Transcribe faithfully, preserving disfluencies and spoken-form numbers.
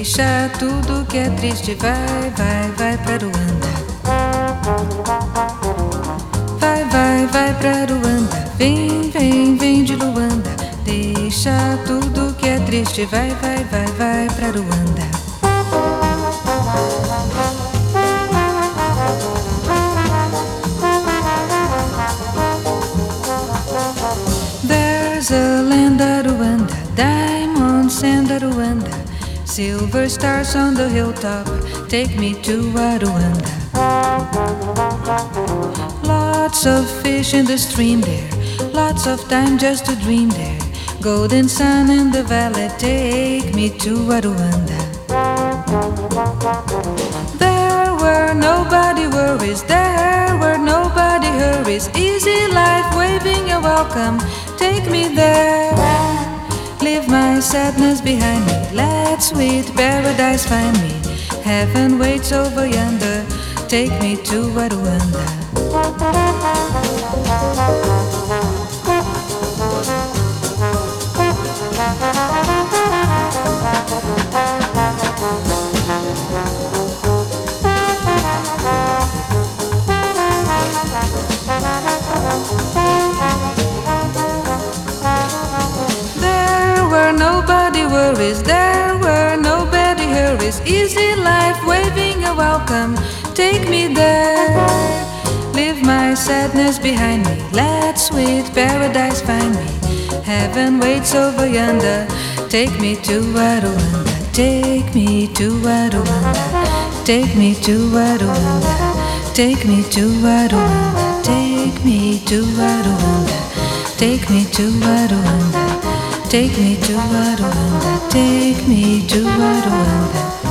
Deixa tudo que é triste, vai, vai, vai pra Ruanda. Vai, vai, vai pra Ruanda. Vem, vem, vem de Luanda. Deixa tudo que é triste, vai, vai, vai, vai pra Ruanda. There's a land at Ruanda, diamonds sand at Ruanda, silver stars on the hilltop, take me to Rwanda. Lots of fish in the stream there, lots of time just to dream there, golden sun in the valley, take me to Rwanda. There were nobody worries, there were nobody hurries, easy life waving a welcome, take me there. Leave my sadness behind me, let sweet paradise find me, heaven waits over yonder, take me to Rwanda. There were nobody worries, there were nobody hurries, easy life waving a welcome, take me there. Leave my sadness behind me, let sweet paradise find me, heaven waits over yonder, take me to Rwanda, take me to Rwanda, take me to Rwanda, take me to Rwanda, take me to Rwanda, take me to Rwanda, take me to Rwanda, take me to Rwanda.